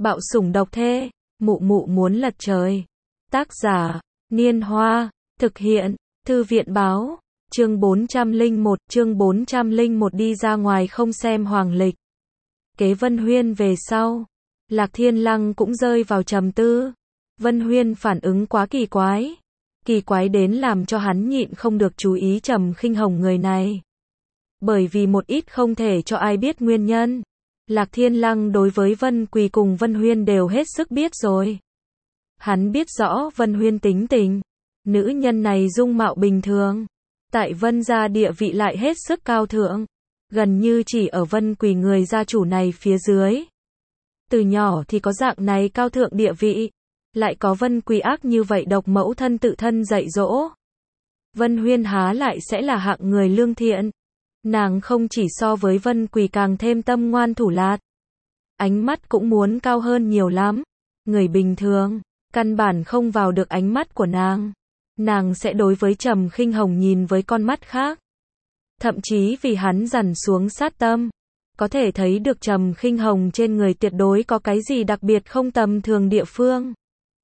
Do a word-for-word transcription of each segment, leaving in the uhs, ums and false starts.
Bạo sủng độc thê, mụ mụ muốn lật trời. Tác giả, Niên Hoa, thực hiện, Thư viện báo, chương bốn trăm lẻ một, chương bốn trăm lẻ một đi ra ngoài không xem hoàng lịch. Kế Vân Huyên về sau, Lạc Thiên Lăng cũng rơi vào trầm tư. Vân Huyên phản ứng quá kỳ quái. Kỳ quái đến làm cho hắn nhịn không được chú ý Trầm Khinh Hồng người này. Bởi vì một ít không thể cho ai biết nguyên nhân. Lạc Thiên Lăng đối với Vân Quỳ cùng Vân Huyên đều hết sức biết rồi. Hắn biết rõ Vân Huyên tính tình. Nữ nhân này dung mạo bình thường. Tại Vân gia địa vị lại hết sức cao thượng. Gần như chỉ ở Vân Quỳ người gia chủ này phía dưới. Từ nhỏ thì có dạng này cao thượng địa vị. Lại có Vân Quỳ ác như vậy độc mẫu thân tự thân dạy dỗ. Vân Huyên há lại sẽ là hạng người lương thiện. Nàng không chỉ so với Vân Quỳ càng thêm tâm ngoan thủ lạt. Ánh mắt cũng muốn cao hơn nhiều lắm. Người bình thường, căn bản không vào được ánh mắt của nàng. Nàng sẽ đối với Trầm Khinh Hồng nhìn với con mắt khác. Thậm chí vì hắn dằn xuống sát tâm. Có thể thấy được Trầm Khinh Hồng trên người tuyệt đối có cái gì đặc biệt không tầm thường địa phương.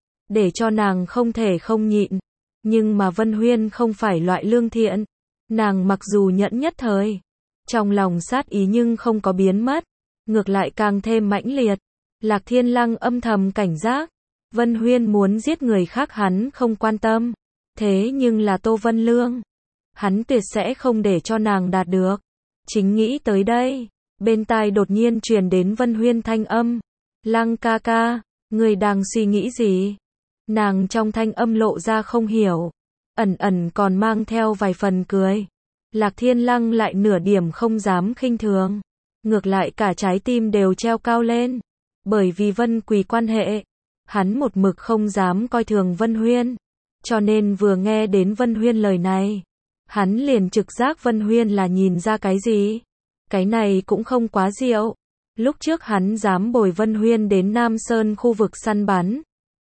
Để cho nàng không thể không nhịn. Nhưng mà Vân Huyên không phải loại lương thiện. Nàng mặc dù nhẫn nhất thời. Trong lòng sát ý nhưng không có biến mất. Ngược lại càng thêm mãnh liệt. Lạc Thiên Lăng âm thầm cảnh giác. Vân Huyên muốn giết người khác hắn không quan tâm. Thế nhưng là Tô Vân Lương. Hắn tuyệt sẽ không để cho nàng đạt được. Chính nghĩ tới đây. Bên tai đột nhiên truyền đến Vân Huyên thanh âm. Lăng ca ca, người đang suy nghĩ gì? Nàng trong thanh âm lộ ra không hiểu. Ẩn ẩn còn mang theo vài phần cười. Lạc Thiên Lăng lại nửa điểm không dám khinh thường. Ngược lại cả trái tim đều treo cao lên. Bởi vì Vân Quỳ quan hệ. Hắn một mực không dám coi thường Vân Huyên. Cho nên vừa nghe đến Vân Huyên lời này. Hắn liền trực giác Vân Huyên là nhìn ra cái gì. Cái này cũng không quá diệu. Lúc trước hắn dám bồi Vân Huyên đến Nam Sơn khu vực săn bắn.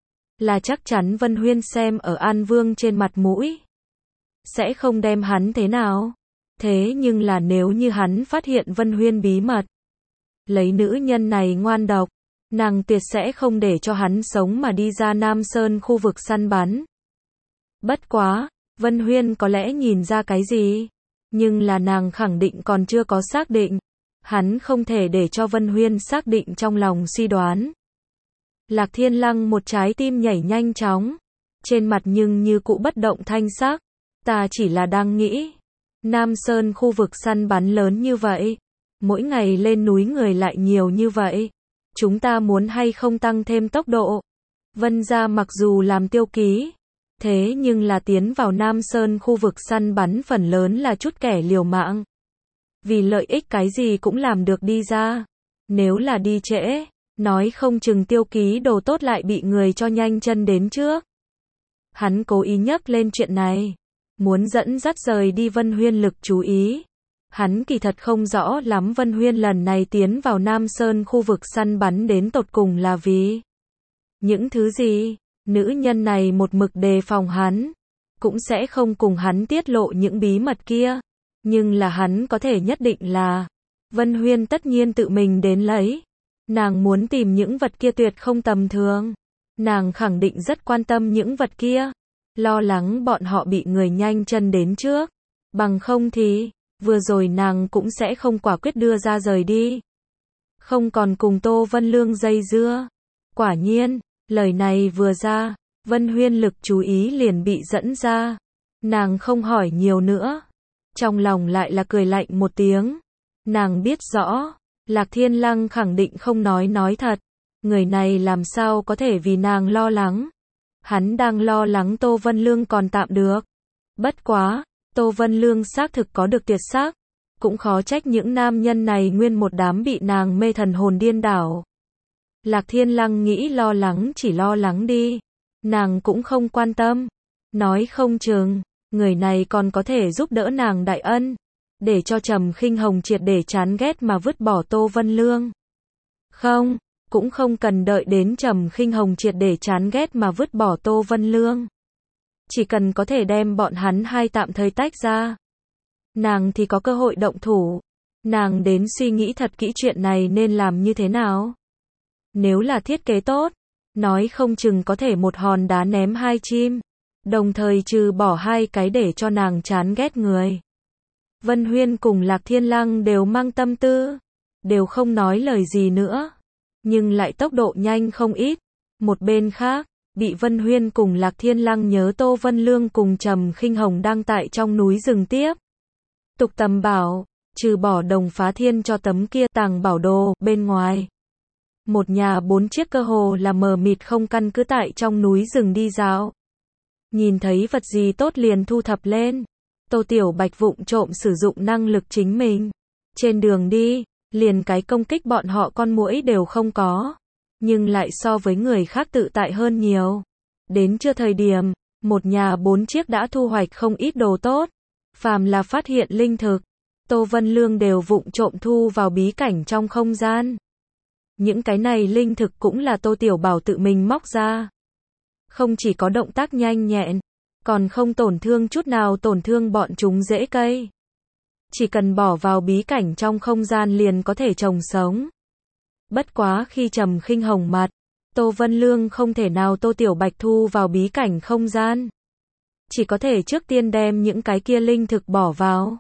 Là chắc chắn Vân Huyên xem ở An Vương trên mặt mũi. Sẽ không đem hắn thế nào. Thế nhưng là nếu như hắn phát hiện Vân Huyên bí mật. Lấy nữ nhân này ngoan độc. Nàng tuyệt sẽ không để cho hắn sống mà đi ra Nam Sơn khu vực săn bắn. Bất quá, Vân Huyên có lẽ nhìn ra cái gì. Nhưng là nàng khẳng định còn chưa có xác định. Hắn không thể để cho Vân Huyên xác định trong lòng suy đoán. Lạc Thiên Lăng một trái tim nhảy nhanh chóng. Trên mặt nhưng như cũ bất động thanh sắc. Ta chỉ là đang nghĩ. Nam Sơn khu vực săn bắn lớn như vậy. Mỗi ngày lên núi người lại nhiều như vậy. Chúng ta muốn hay không tăng thêm tốc độ. Vân gia mặc dù làm tiêu ký. Thế nhưng là tiến vào Nam Sơn khu vực săn bắn phần lớn là chút kẻ liều mạng. Vì lợi ích cái gì cũng làm được đi ra. Nếu là đi trễ. Nói không chừng tiêu ký đồ tốt lại bị người cho nhanh chân đến trước. Hắn cố ý nhắc lên chuyện này. Muốn dẫn dắt rời đi Vân Huyên lực chú ý. Hắn kỳ thật không rõ lắm Vân Huyên lần này tiến vào Nam Sơn khu vực săn bắn đến tột cùng là vì những thứ gì. Nữ nhân này một mực đề phòng hắn. Cũng sẽ không cùng hắn tiết lộ những bí mật kia. Nhưng là hắn có thể nhất định là Vân Huyên tất nhiên tự mình đến lấy. Nàng muốn tìm những vật kia tuyệt không tầm thường. Nàng khẳng định rất quan tâm những vật kia. Lo lắng bọn họ bị người nhanh chân đến trước. Bằng không thì, vừa rồi nàng cũng sẽ không quả quyết đưa ra rời đi. Không còn cùng Tô Vân Lương dây dưa. Quả nhiên, lời này vừa ra, Vân Huyên lực chú ý liền bị dẫn ra. Nàng không hỏi nhiều nữa. Trong lòng lại là cười lạnh một tiếng. Nàng biết rõ. Lạc Thiên Lăng khẳng định không nói nói thật. Người này làm sao có thể vì nàng lo lắng. Hắn đang lo lắng Tô Vân Lương còn tạm được. Bất quá, Tô Vân Lương xác thực có được tuyệt sắc. Cũng khó trách những nam nhân này nguyên một đám bị nàng mê thần hồn điên đảo. Lạc Thiên Lăng nghĩ lo lắng chỉ lo lắng đi. Nàng cũng không quan tâm. Nói không chừng, người này còn có thể giúp đỡ nàng đại ân. Để cho Trầm Khinh Hồng triệt để chán ghét mà vứt bỏ Tô Vân Lương. Không, cũng không cần đợi đến Trầm Khinh Hồng triệt để chán ghét mà vứt bỏ Tô Vân Lương. Chỉ cần có thể đem bọn hắn hai tạm thời tách ra. Nàng thì có cơ hội động thủ. Nàng đến suy nghĩ thật kỹ chuyện này nên làm như thế nào. Nếu là thiết kế tốt, nói không chừng có thể một hòn đá ném hai chim, đồng thời trừ bỏ hai cái để cho nàng chán ghét người. Vân Huyên cùng Lạc Thiên Lăng đều mang tâm tư, đều không nói lời gì nữa, nhưng lại tốc độ nhanh không ít. Một bên khác, bị Vân Huyên cùng Lạc Thiên Lăng nhớ Tô Vân Lương cùng Trầm Khinh Hồng đang tại trong núi rừng tiếp tục tầm bảo, trừ bỏ Đồng Phá Thiên cho tấm kia tàng bảo đồ bên ngoài. Một nhà bốn chiếc cơ hồ là mờ mịt không căn cứ tại trong núi rừng đi dạo. Nhìn thấy vật gì tốt liền thu thập lên. Tô Tiểu Bạch vụng trộm sử dụng năng lực chính mình. Trên đường đi, liền cái công kích bọn họ con muỗi đều không có. Nhưng lại so với người khác tự tại hơn nhiều. Đến trưa thời điểm, một nhà bốn chiếc đã thu hoạch không ít đồ tốt. Phàm là phát hiện linh thực, Tô Vân Lương đều vụng trộm thu vào bí cảnh trong không gian. Những cái này linh thực cũng là Tô Tiểu Bảo tự mình móc ra. Không chỉ có động tác nhanh nhẹn, còn không tổn thương chút nào tổn thương bọn chúng rễ cây. Chỉ cần bỏ vào bí cảnh trong không gian liền có thể trồng sống. Bất quá khi Trầm Khinh Hồng mặt, Tô Vân Lương không thể nào Tô Tiểu Bạch thu vào bí cảnh không gian. Chỉ có thể trước tiên đem những cái kia linh thực bỏ vào.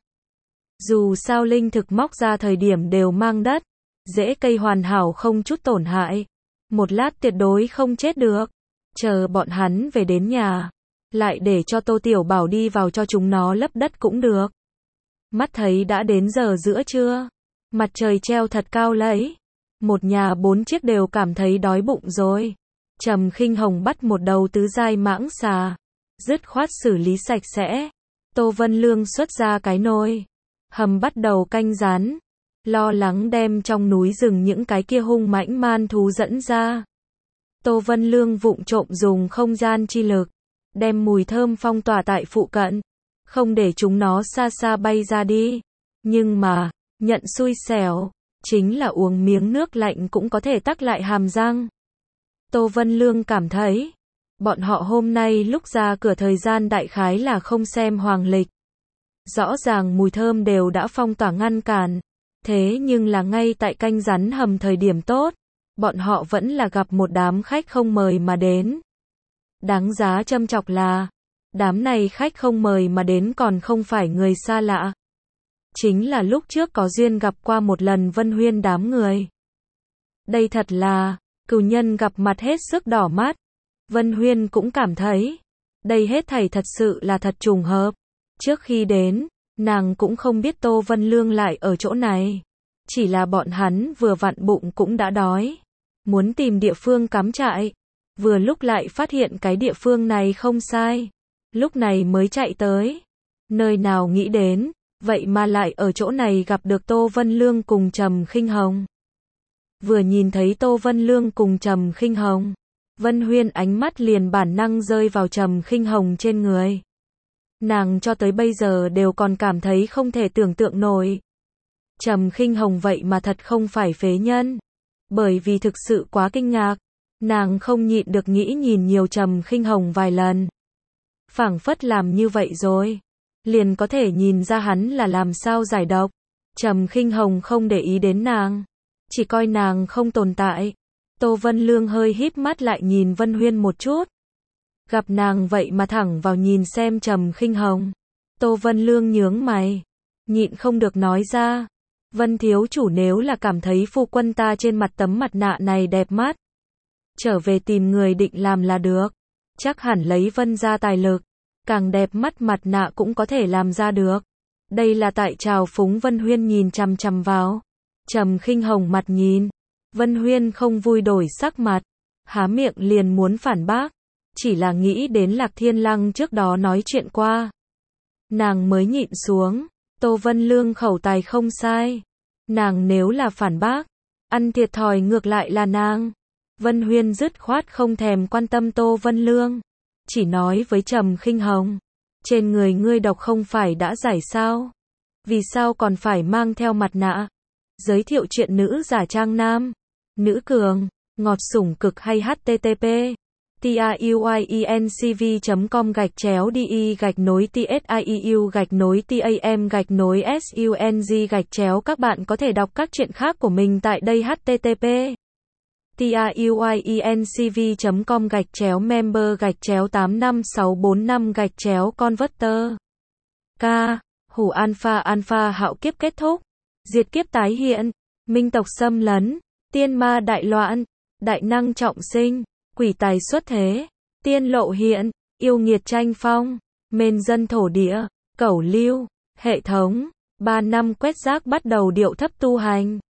Dù sao linh thực móc ra thời điểm đều mang đất, rễ cây hoàn hảo không chút tổn hại. Một lát tuyệt đối không chết được. Chờ bọn hắn về đến nhà, lại để cho Tô Tiểu Bảo đi vào cho chúng nó lấp đất cũng được. Mắt thấy đã đến giờ giữa trưa, mặt trời treo thật cao lấy. Một nhà bốn chiếc đều cảm thấy đói bụng rồi. Trầm Khinh Hồng bắt một đầu tứ giai mãng xà, dứt khoát xử lý sạch sẽ. Tô Vân Lương xuất ra cái nồi, hầm bắt đầu canh rán, lo lắng đem trong núi rừng những cái kia hung mãnh man thú dẫn ra. Tô Vân Lương vụng trộm dùng không gian chi lực, đem mùi thơm phong tỏa tại phụ cận, không để chúng nó xa xa bay ra đi. Nhưng mà, nhận xui xẻo, chính là uống miếng nước lạnh cũng có thể tắc lại hàm răng. Tô Vân Lương cảm thấy, bọn họ hôm nay lúc ra cửa thời gian đại khái là không xem hoàng lịch. Rõ ràng mùi thơm đều đã phong tỏa ngăn cản, thế nhưng là ngay tại canh rắn hầm thời điểm tốt, bọn họ vẫn là gặp một đám khách không mời mà đến. Đáng giá châm chọc là, đám này khách không mời mà đến còn không phải người xa lạ. Chính là lúc trước có duyên gặp qua một lần Vân Huyên đám người. Đây thật là, cừu nhân gặp mặt hết sức đỏ mắt. Vân Huyên cũng cảm thấy, đây hết thảy thật sự là thật trùng hợp. Trước khi đến, nàng cũng không biết Tô Vân Lương lại ở chỗ này. Chỉ là bọn hắn vừa vặn bụng cũng đã đói. Muốn tìm địa phương cắm trại. Vừa lúc lại phát hiện cái địa phương này không sai. Lúc này mới chạy tới. Nơi nào nghĩ đến, vậy mà lại ở chỗ này gặp được Tô Vân Lương cùng Trầm Khinh Hồng. Vừa nhìn thấy Tô Vân Lương cùng Trầm Khinh Hồng, Vân Huyên ánh mắt liền bản năng rơi vào Trầm Khinh Hồng trên người. Nàng cho tới bây giờ đều còn cảm thấy không thể tưởng tượng nổi. Trầm Khinh Hồng vậy mà thật không phải phế nhân. Bởi vì thực sự quá kinh ngạc, nàng không nhịn được nghĩ nhìn nhiều Trầm Khinh Hồng vài lần. Phảng phất làm như vậy rồi, liền có thể nhìn ra hắn là làm sao giải độc. Trầm Khinh Hồng không để ý đến nàng, chỉ coi nàng không tồn tại. Tô Vân Lương hơi híp mắt lại nhìn Vân Huyên một chút. Gặp nàng vậy mà thẳng vào nhìn xem Trầm Khinh Hồng. Tô Vân Lương nhướng mày, nhịn không được nói ra. Vân thiếu chủ nếu là cảm thấy phu quân ta trên mặt tấm mặt nạ này đẹp mắt, trở về tìm người định làm là được. Chắc hẳn lấy Vân gia tài lực, càng đẹp mắt mặt nạ cũng có thể làm ra được. Đây là tại trào phúng. Vân Huyên nhìn chằm chằm vào. Trầm Khinh Hồng mặt nhìn. Vân Huyên không vui đổi sắc mặt, há miệng liền muốn phản bác. Chỉ là nghĩ đến Lạc Thiên Lăng trước đó nói chuyện qua, nàng mới nhịn xuống. Tô Vân Lương khẩu tài không sai. Nàng nếu là phản bác, ăn thiệt thòi ngược lại là nàng. Vân Huyên dứt khoát không thèm quan tâm Tô Vân Lương. Chỉ nói với Trầm Khinh Hồng, trên người ngươi độc không phải đã giải sao? Vì sao còn phải mang theo mặt nạ? Giới thiệu chuyện nữ giả trang nam, nữ cường, ngọt sủng cực hay http tiuyencv chấm com gạch chéo đi gạch nối tsiu gạch nối tam gạch nối sung gạch chéo. Các bạn có thể đọc các chuyện khác của mình tại đây. http tiuyuyencv chấm com gạch chéo member gạch chéo tám năm sáu bốn năm gạch chéo converter. K. Hủ alpha alpha hạo kiếp kết thúc. Diệt kiếp tái hiện. Minh tộc xâm lấn. Tiên ma đại loạn. Đại năng trọng sinh. Quỷ tài xuất thế. Tiên lộ hiện. Yêu nghiệt tranh phong. Mền dân thổ địa. Cẩu lưu. Hệ thống. Ba năm quét rác bắt đầu điệu thấp tu hành.